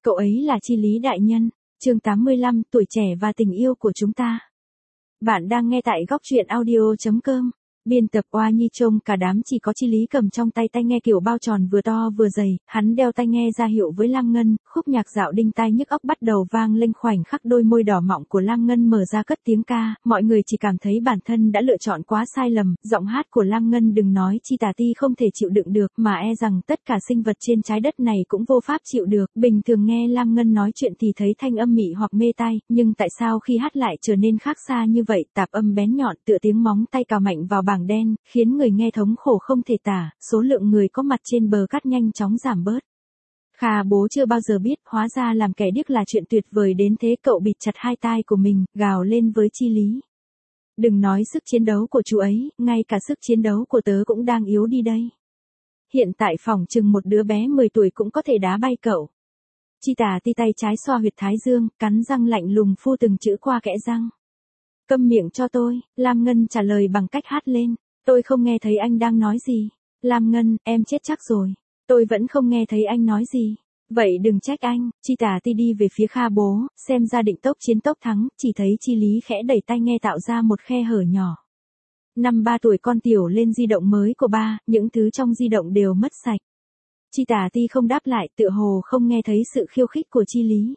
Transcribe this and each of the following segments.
Cậu ấy là Chi Lý đại nhân. Chương 85, tuổi trẻ và tình yêu của chúng ta. Bạn đang nghe tại góc truyện audio.com. Biên tập Oa Nhi trông cả đám chỉ có Chi Lý cầm trong tay tai nghe kiểu bao tròn vừa to vừa dày, hắn đeo tai nghe ra hiệu với Lam Ngân, khúc nhạc dạo đinh tai nhức óc bắt đầu vang lên, khoảnh khắc đôi môi đỏ mọng của Lam Ngân mở ra cất tiếng ca, mọi người chỉ cảm thấy bản thân đã lựa chọn quá sai lầm, giọng hát của Lam Ngân đừng nói Chi Tà Ti không thể chịu đựng được mà e rằng tất cả sinh vật trên trái đất này cũng vô pháp chịu được, bình thường nghe Lam Ngân nói chuyện thì thấy thanh âm mị hoặc mê tai, nhưng tại sao khi hát lại trở nên khác xa như vậy, tạp âm bén nhọn tựa tiếng móng tay cào mạnh vào bảng đen, khiến người nghe thống khổ không thể tả, số lượng người có mặt trên bờ cát nhanh chóng giảm bớt. Kha bố chưa bao giờ biết, hóa ra làm kẻ điếc là chuyện tuyệt vời đến thế, cậu bịt chặt hai tai của mình, gào lên với Chi Lý. Đừng nói sức chiến đấu của chú ấy, ngay cả sức chiến đấu của tớ cũng đang yếu đi đây. Hiện tại phỏng chừng một đứa bé 10 tuổi cũng có thể đá bay cậu. Chi Tà Ti tay trái xoa huyệt thái dương, cắn răng lạnh lùng phu từng chữ qua kẽ răng. Câm miệng cho tôi, Lam Ngân trả lời bằng cách hát lên. Tôi không nghe thấy anh đang nói gì. Lam Ngân, em chết chắc rồi. Tôi vẫn không nghe thấy anh nói gì. Vậy đừng trách anh. Chi Tà Ti đi về phía Kha bố, xem ra định tốc chiến tốc thắng, chỉ thấy Chi Lý khẽ đẩy tai nghe tạo ra một khe hở nhỏ. Năm 3 tuổi con tiểu lên di động mới của ba, những thứ trong di động đều mất sạch. Chi Tà Ti không đáp lại, tựa hồ không nghe thấy sự khiêu khích của Chi Lý.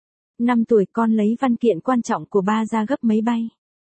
5 tuổi con lấy văn kiện quan trọng của ba ra gấp máy bay.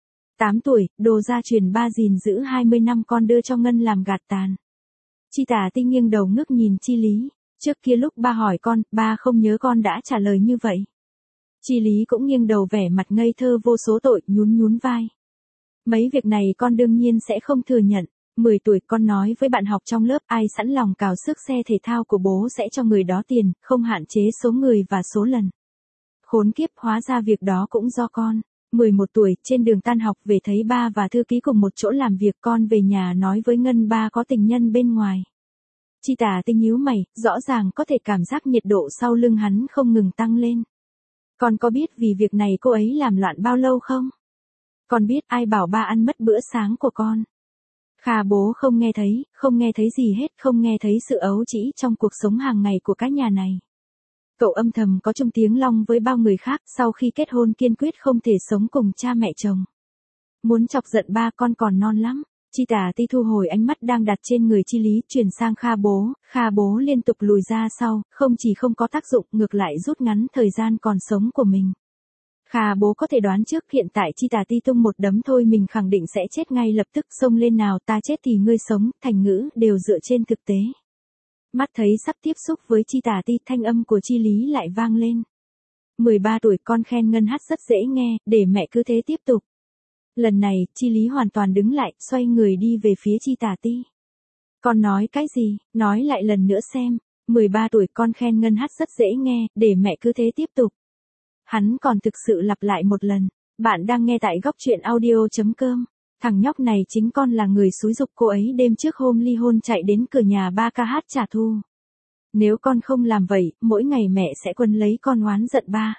8 tuổi, đồ gia truyền ba gìn giữ 20 năm con đưa cho Ngân làm gạt tàn. Chi Tà Ti nghiêng đầu ngước nhìn Chi Lý. Trước kia lúc ba hỏi con, ba không nhớ con đã trả lời như vậy. Chi Lý cũng nghiêng đầu vẻ mặt ngây thơ vô số tội, nhún vai. Mấy việc này con đương nhiên sẽ không thừa nhận. 10 tuổi con nói với bạn học trong lớp ai sẵn lòng cào xước xe thể thao của bố sẽ cho người đó tiền, không hạn chế số người và số lần. Khốn kiếp, hóa ra việc đó cũng do con. 11 tuổi, trên đường tan học về thấy ba và thư ký cùng một chỗ làm việc, con về nhà nói với Ngân ba có tình nhân bên ngoài. Chi Tà Ti nhíu mày, rõ ràng có thể cảm giác nhiệt độ sau lưng hắn không ngừng tăng lên. Con có biết vì việc này cô ấy làm loạn bao lâu không? Con biết ai bảo ba ăn mất bữa sáng của con. Kha bố không nghe thấy gì hết, không nghe thấy sự ấu trĩ trong cuộc sống hàng ngày của cái nhà này. Cậu âm thầm có chung tiếng long với bao người khác, sau khi kết hôn kiên quyết không thể sống cùng cha mẹ chồng. Muốn chọc giận ba con còn non lắm. Chi Tà Ti thu hồi ánh mắt đang đặt trên người Chi Lý, chuyển sang Kha bố liên tục lùi ra sau, không chỉ không có tác dụng, ngược lại rút ngắn thời gian còn sống của mình. Kha bố có thể đoán trước hiện tại Chi Tà Ti tung một đấm thôi mình khẳng định sẽ chết ngay lập tức, xông lên nào ta chết thì ngươi sống, thành ngữ đều dựa trên thực tế. Mắt thấy sắp tiếp xúc với Chi Tà Ti, thanh âm của Chi Lý lại vang lên. 13 tuổi con khen Ngân hát rất dễ nghe, để mẹ cứ thế tiếp tục. Lần này, Chi Lý hoàn toàn đứng lại, xoay người đi về phía Chi Tà Ti. Con nói cái gì, nói lại lần nữa xem. 13 tuổi con khen Ngân hát rất dễ nghe, để mẹ cứ thế tiếp tục. Hắn còn thực sự lặp lại một lần. Bạn đang nghe tại góc truyện audio.com. Thằng nhóc này chính con là người xúi giục cô ấy đêm trước hôm ly hôn chạy đến cửa nhà ba ca hát trả thù. Nếu con không làm vậy, mỗi ngày mẹ sẽ quấn lấy con oán giận ba.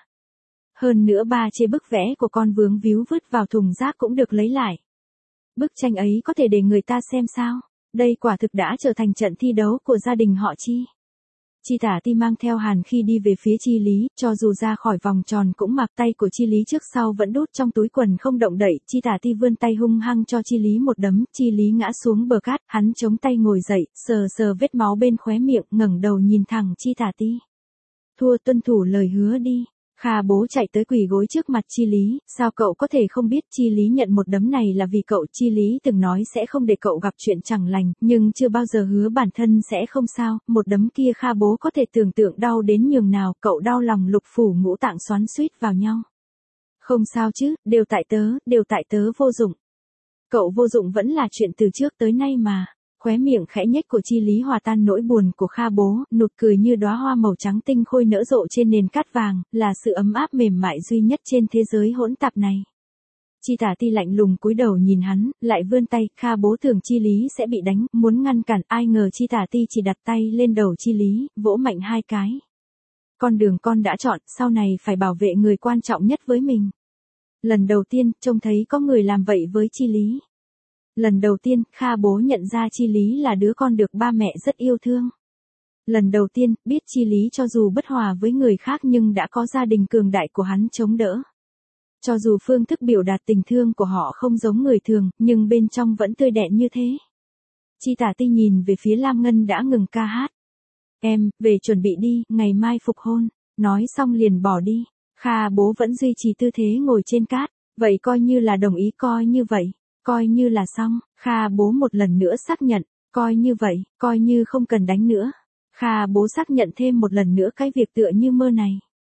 Hơn nữa ba chê bức vẽ của con vướng víu vứt vào thùng rác cũng được lấy lại. Bức tranh ấy có thể để người ta xem sao? Đây quả thực đã trở thành trận thi đấu của gia đình họ Chi. Chi Tà Ti mang theo hàn khi đi về phía Chi Lý, cho dù ra khỏi vòng tròn cũng mặc tay của Chi Lý trước sau vẫn đút trong túi quần không động đậy, Chi Tà Ti vươn tay hung hăng cho Chi Lý một đấm, Chi Lý ngã xuống bờ cát, hắn chống tay ngồi dậy, sờ vết máu bên khóe miệng, ngẩng đầu nhìn thẳng Chi Tà Ti. Thua, tuân thủ lời hứa đi. Kha bố chạy tới quỳ gối trước mặt Chi Lý, sao cậu có thể không biết Chi Lý nhận một đấm này là vì cậu. Chi Lý từng nói sẽ không để cậu gặp chuyện chẳng lành, nhưng chưa bao giờ hứa bản thân sẽ không sao, một đấm kia Kha bố có thể tưởng tượng đau đến nhường nào, cậu đau lòng lục phủ ngũ tạng xoắn xuýt vào nhau. Không sao chứ, đều tại tớ vô dụng. Cậu vô dụng vẫn là chuyện từ trước tới nay mà. Khóe miệng khẽ nhếch của Chi Lý hòa tan nỗi buồn của Kha bố, nụ cười như đóa hoa màu trắng tinh khôi nở rộ trên nền cát vàng, là sự ấm áp mềm mại duy nhất trên thế giới hỗn tạp này. Chi Tà Ti lạnh lùng cúi đầu nhìn hắn, lại vươn tay, Kha bố tưởng Chi Lý sẽ bị đánh, muốn ngăn cản, ai ngờ Chi Tà Ti chỉ đặt tay lên đầu Chi Lý, vỗ mạnh 2 cái. Con đường con đã chọn, sau này phải bảo vệ người quan trọng nhất với mình. Lần đầu tiên, trông thấy có người làm vậy với Chi Lý. Lần đầu tiên, Kha bố nhận ra Chi Lý là đứa con được ba mẹ rất yêu thương. Lần đầu tiên, biết chi lý cho dù bất hòa với người khác nhưng đã có gia đình cường đại của hắn chống đỡ. Cho dù phương thức biểu đạt tình thương của họ không giống người thường, nhưng bên trong vẫn tươi đẹp như thế. Chi Tả Ti nhìn về phía Lam Ngân đã ngừng ca hát. Em, về chuẩn bị đi, ngày mai phục hôn. Nói xong liền bỏ đi. Kha Bố vẫn duy trì tư thế ngồi trên cát. Vậy coi như là đồng ý, coi như vậy. Coi như là xong. Kha Bố một lần nữa xác nhận. Coi như vậy, coi như không cần đánh nữa. Kha Bố xác nhận thêm một lần nữa cái việc tựa như mơ này.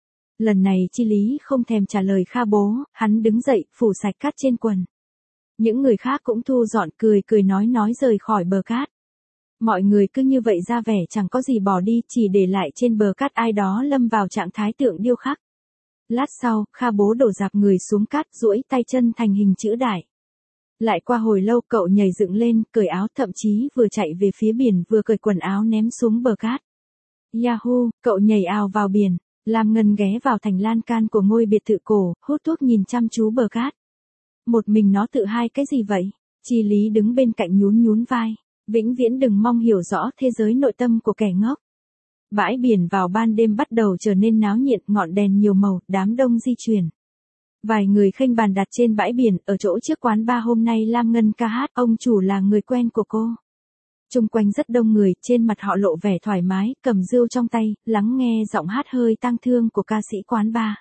Lần này Chi Lý không thèm trả lời Kha Bố, hắn đứng dậy, phủ sạch cát trên quần. Những người khác cũng thu dọn, cười nói rời khỏi bờ cát. Mọi người cứ như vậy ra vẻ chẳng có gì bỏ đi, chỉ để lại trên bờ cát ai đó lâm vào trạng thái tượng điêu khắc. Lát sau, Kha Bố đổ dạp người xuống cát, duỗi tay chân thành hình chữ đại. Lại qua hồi lâu cậu nhảy dựng lên, cởi áo, thậm chí vừa chạy về phía biển vừa cởi quần áo ném xuống bờ cát. Yahoo, cậu nhảy ào vào biển. Lam Ngân ghé vào thành lan can của ngôi biệt thự cổ, hút thuốc nhìn chăm chú bờ cát. Một mình nó tự hai cái gì vậy? Chi Lý đứng bên cạnh nhún vai. Vĩnh viễn đừng mong hiểu rõ thế giới nội tâm của kẻ ngốc. Bãi biển vào ban đêm bắt đầu trở nên náo nhiệt, ngọn đèn nhiều màu, đám đông di chuyển. Vài người khênh bàn đặt trên bãi biển, ở chỗ trước quán bar hôm nay Lam Ngân ca hát, ông chủ là người quen của cô. Chung quanh rất đông người, trên mặt họ lộ vẻ thoải mái, cầm rượu trong tay, lắng nghe giọng hát hơi tang thương của ca sĩ quán bar.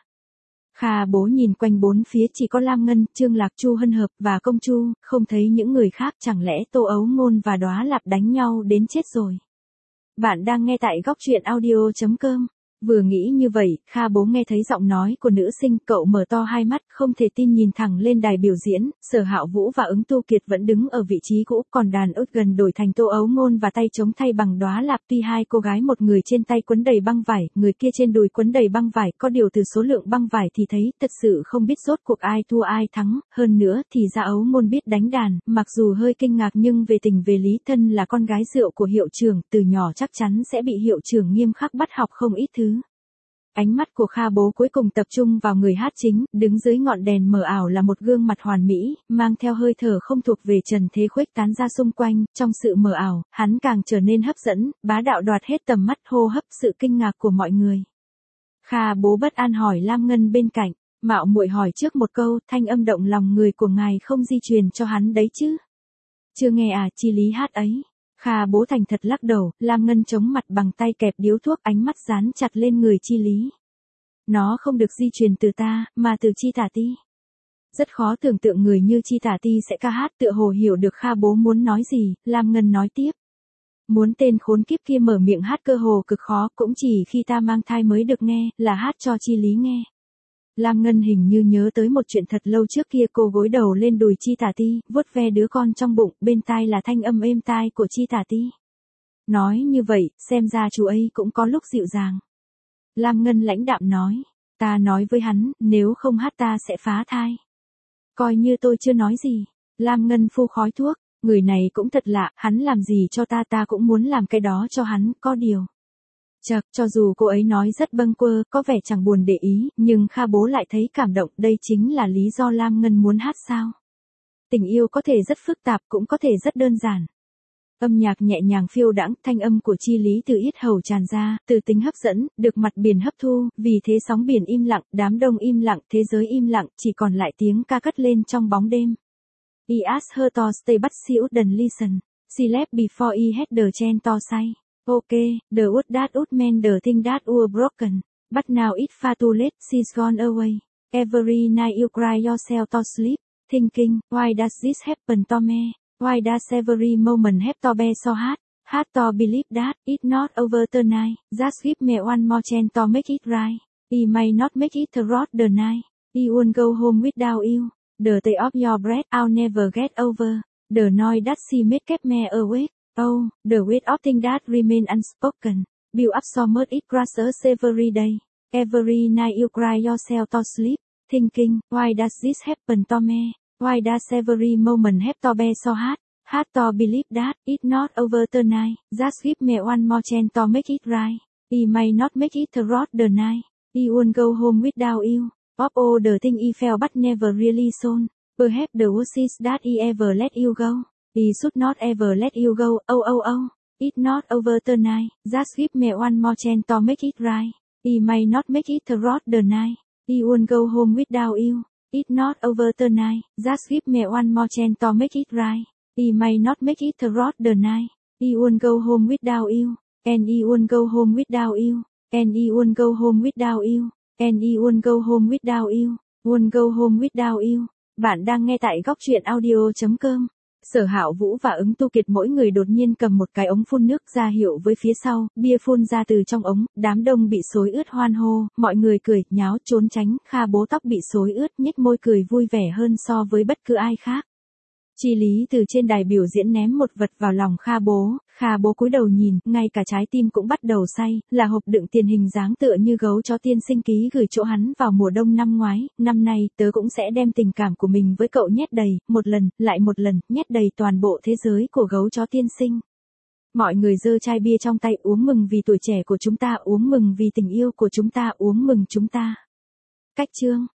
Kha Bố nhìn quanh bốn phía chỉ có Lam Ngân, Trương Lạc, Chu Hân Hợp và Công Chu, không thấy những người khác, chẳng lẽ Tô Ấu Ngôn và Đóa Lạp đánh nhau đến chết rồi. Bạn đang nghe tại góc truyện audio.com. Vừa nghĩ như vậy, Kha Bố nghe thấy giọng nói của nữ sinh, cậu mở to hai mắt, không thể tin nhìn thẳng lên đài biểu diễn, Sở Hạo Vũ và Ứng Tu Kiệt vẫn đứng ở vị trí cũ, còn đàn ớt gần đổi thành Tô Ấu Ngôn và tay trống thay bằng Đóa Lạp. Tuy hai cô gái một người trên tay quấn đầy băng vải, người kia trên đùi quấn đầy băng vải, có điều từ số lượng băng vải thì thấy, thật sự không biết rốt cuộc ai thua ai thắng, hơn nữa thì ra Ấu Ngôn biết đánh đàn, mặc dù hơi kinh ngạc nhưng về tình về lý, thân là con gái rượu của hiệu trưởng, từ nhỏ chắc chắn sẽ bị hiệu trưởng nghiêm khắc bắt học không ít thứ. Ánh mắt của Kha Bố cuối cùng tập trung vào người hát chính, đứng dưới ngọn đèn mờ ảo là một gương mặt hoàn mỹ, mang theo hơi thở không thuộc về trần thế khuếch tán ra xung quanh, trong sự mờ ảo, hắn càng trở nên hấp dẫn, bá đạo đoạt hết tầm mắt, hô hấp sự kinh ngạc của mọi người. Kha Bố bất an hỏi Lam Ngân bên cạnh, mạo muội hỏi trước một câu, thanh âm động lòng người của ngài không di truyền cho hắn đấy chứ? Chưa nghe à, Chi Lý hát ấy. Kha Bố thành thật lắc đầu, Lam Ngân chống mặt bằng tay kẹp điếu thuốc, ánh mắt dán chặt lên người Chi Lý. Nó không được di truyền từ ta, mà từ Chi Tả Ti. Rất khó tưởng tượng người như Chi Tả Ti sẽ ca hát, tựa hồ hiểu được Kha Bố muốn nói gì, Lam Ngân nói tiếp. Muốn tên khốn kiếp kia mở miệng hát cơ hồ cực khó, cũng chỉ khi ta mang thai mới được nghe, là hát cho Chi Lý nghe. Lam Ngân hình như nhớ tới một chuyện thật lâu trước kia, cô gối đầu lên đùi Chi Tả Ti, vuốt ve đứa con trong bụng, bên tai là thanh âm êm tai của Chi Tả Ti. Nói như vậy, xem ra chú ấy cũng có lúc dịu dàng. Lam Ngân lãnh đạm nói, ta nói với hắn, nếu không hát ta sẽ phá thai. Coi như tôi chưa nói gì. Lam Ngân phun khói thuốc, người này cũng thật lạ, hắn làm gì cho ta cũng muốn làm cái đó cho hắn, có điều. Chật, cho dù cô ấy nói rất bâng quơ, có vẻ chẳng buồn để ý, nhưng Kha Bố lại thấy cảm động, đây chính là lý do Lam Ngân muốn hát sao. Tình yêu có thể rất phức tạp, cũng có thể rất đơn giản. Âm nhạc nhẹ nhàng phiêu đãng, thanh âm của Chi Lý từ yết hầu tràn ra, từ tính hấp dẫn, được mặt biển hấp thu, vì thế sóng biển im lặng, đám đông im lặng, thế giới im lặng, chỉ còn lại tiếng ca cất lên trong bóng đêm. I asked her to stay but she wouldn't listen. She left before I had the chance to say. Okay, the wood that would mend the thing that were broken. But now it's far too late, she's gone away. Every night you cry yourself to sleep, thinking, why does this happen to me? Why does every moment have to be so hard? Hard to believe that it's not over tonight. Just give me one more chance to make it right. I may not make it throughout the night. I won't go home without you. The taste of your breath I'll never get over. The noise that she made kept me awake. Oh, the weight of things that remain unspoken. Build up so much it crushes every day. Every night you cry yourself to sleep, thinking, why does this happen to me? Why does every moment have to be so hard? Hard to believe that it's not over tonight. Just give me one more chance to make it right. I may not make it throughout the night. I won't go home without you. Of all the things I felt but never really shown. Perhaps the worst is that I ever let you go. I should not ever let you go. Oh oh oh. It's not over tonight, just give me one more chance to make it right. He may not make it throughout the night. He won't go home without you. It's not over tonight, just give me one more chance to make it right. He may not make it throughout the night. He won't go home without you. And he won't go home without you. And he won't go home without you. And he won't go home without you. Won't go home without you. Bạn đang nghe tại góc truyện audio.com. Sở Hạo Vũ và Ứng Tu Kiệt mỗi người đột nhiên cầm một cái ống phun nước ra hiệu với phía sau, bia phun ra từ trong ống, đám đông bị xối ướt hoan hô, mọi người cười, nháo, trốn tránh, Kha Bố tóc bị xối ướt, nhếch môi cười vui vẻ hơn so với bất cứ ai khác. Chi Lý từ trên đài biểu diễn ném một vật vào lòng Kha Bố cúi đầu nhìn, ngay cả trái tim cũng bắt đầu say, là hộp đựng tiền hình dáng tựa như gấu chó tiên sinh ký gửi chỗ hắn vào mùa đông năm ngoái, năm nay tớ cũng sẽ đem tình cảm của mình với cậu nhét đầy, một lần, lại một lần, nhét đầy toàn bộ thế giới của gấu chó tiên sinh. Mọi người giơ chai bia trong tay uống mừng vì tuổi trẻ của chúng ta, uống mừng vì tình yêu của chúng ta, uống mừng chúng ta. Cách chương